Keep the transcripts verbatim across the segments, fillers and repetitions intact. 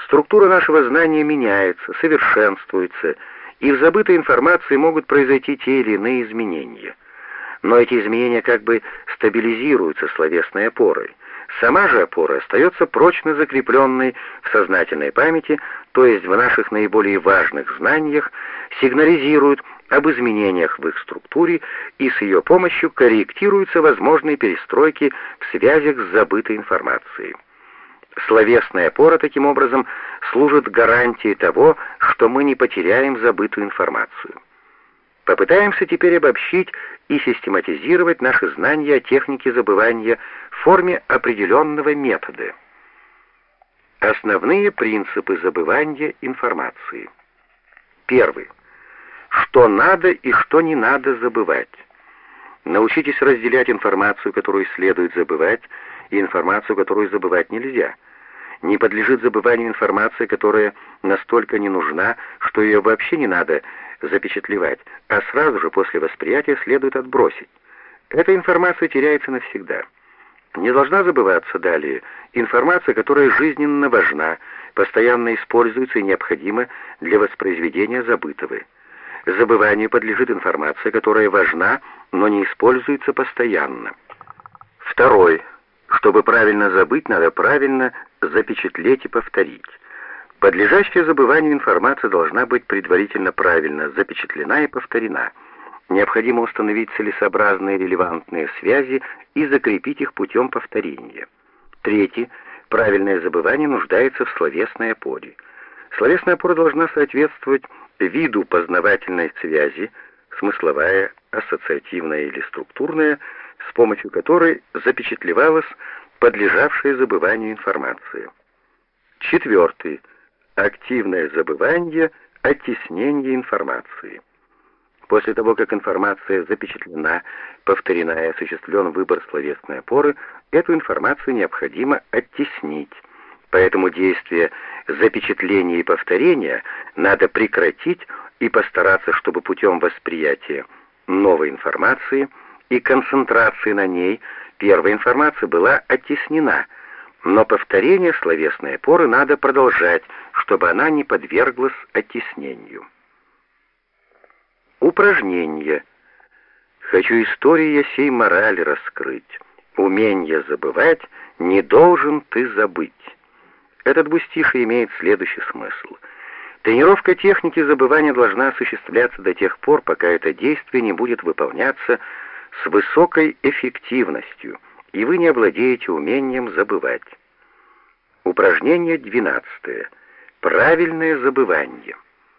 Структура нашего знания меняется, совершенствуется, и в забытой информации могут произойти те или иные изменения. Но эти изменения как бы стабилизируются словесной опорой. Сама же опора остается прочно закрепленной в сознательной памяти, то есть в наших наиболее важных знаниях, сигнализирует об изменениях в их структуре, и с ее помощью корректируются возможные перестройки в связях с забытой информацией. Словесная опора, таким образом, служит гарантией того, что мы не потеряем забытую информацию. Попытаемся теперь обобщить и систематизировать наши знания о технике забывания в форме определенного метода. Основные принципы забывания информации. Первый. Что надо и что не надо забывать. Научитесь разделять информацию, которую следует забывать, и информацию, которую забывать нельзя. Не подлежит забыванию информация, которая настолько не нужна, что ее вообще не надо запечатлевать, а сразу же после восприятия следует отбросить. Эта информация теряется навсегда. Не должна забываться далее информация, которая жизненно важна, постоянно используется и необходима для воспроизведения забытого. Забыванию подлежит информация, которая важна, но не используется постоянно. Второй. Чтобы правильно забыть, надо правильно запечатлеть и повторить. Подлежащая забыванию информация должна быть предварительно правильно запечатлена и повторена. Необходимо установить целесообразные релевантные связи и закрепить их путем повторения. Третье. Правильное забывание нуждается в словесной опоре. Словесная опора должна соответствовать виду познавательной связи, смысловая, ассоциативная или структурная, с помощью которой запечатлевалась подлежавшая забыванию информация. Четвертый. Активное забывание, оттеснение информации. После того, как информация запечатлена, повторена и осуществлен выбор словесной опоры, эту информацию необходимо оттеснить. Поэтому действие запечатления и повторения надо прекратить и постараться, чтобы путем восприятия новой информации и концентрации на ней первая информация была оттеснена, но повторение словесной опоры надо продолжать, чтобы она не подверглась оттеснению. Упражнение. Хочу истории я сей морали раскрыть. Уменье забывать не должен ты забыть. Этот двустиший имеет следующий смысл. Тренировка техники забывания должна осуществляться до тех пор, пока это действие не будет выполняться с высокой эффективностью, и вы не овладеете умением забывать. Упражнение двенадцатое. Правильное забывание.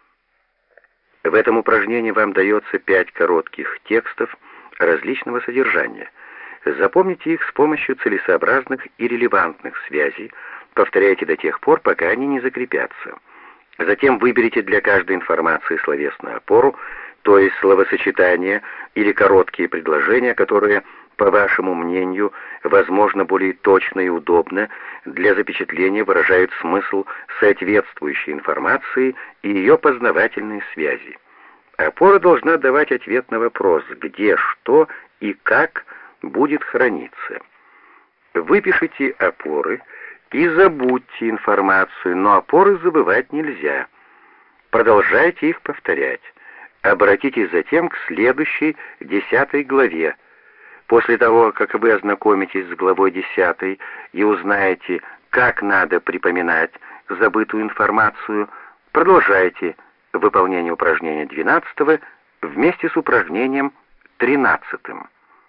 В этом упражнении вам дается пять коротких текстов различного содержания. Запомните их с помощью целесообразных и релевантных связей, повторяйте до тех пор, пока они не закрепятся. Затем выберите для каждой информации словесную опору, то есть словосочетания или короткие предложения, которые, по вашему мнению, возможно, более точно и удобно для запечатления выражают смысл соответствующей информации и ее познавательные связи. Опора должна давать ответ на вопрос, где, что и как будет храниться. Выпишите опоры и забудьте информацию, но опоры забывать нельзя. Продолжайте их повторять. Обратитесь затем к следующей, десятой главе. После того, как вы ознакомитесь с главой десятой и узнаете, как надо припоминать забытую информацию, продолжайте выполнение упражнения двенадцатого вместе с упражнением тринадцатым.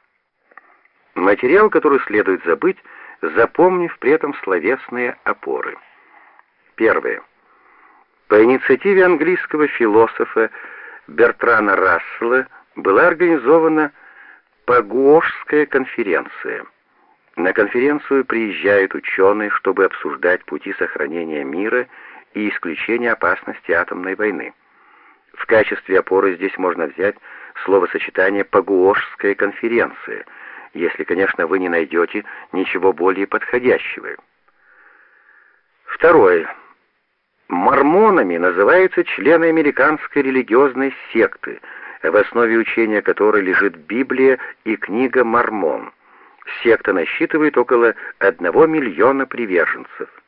Материал, который следует забыть, запомнив при этом словесные опоры. Первое. По инициативе английского философа Бертрана Рассела была организована Пагуошская конференция. На конференцию приезжают ученые, чтобы обсуждать пути сохранения мира и исключения опасности атомной войны. В качестве опоры здесь можно взять словосочетание «Пагуошская конференция», если, конечно, вы не найдете ничего более подходящего. Второе. Мормонами называются члены американской религиозной секты, в основе учения которой лежит Библия и книга «Мормон». Секта насчитывает около одного миллиона приверженцев.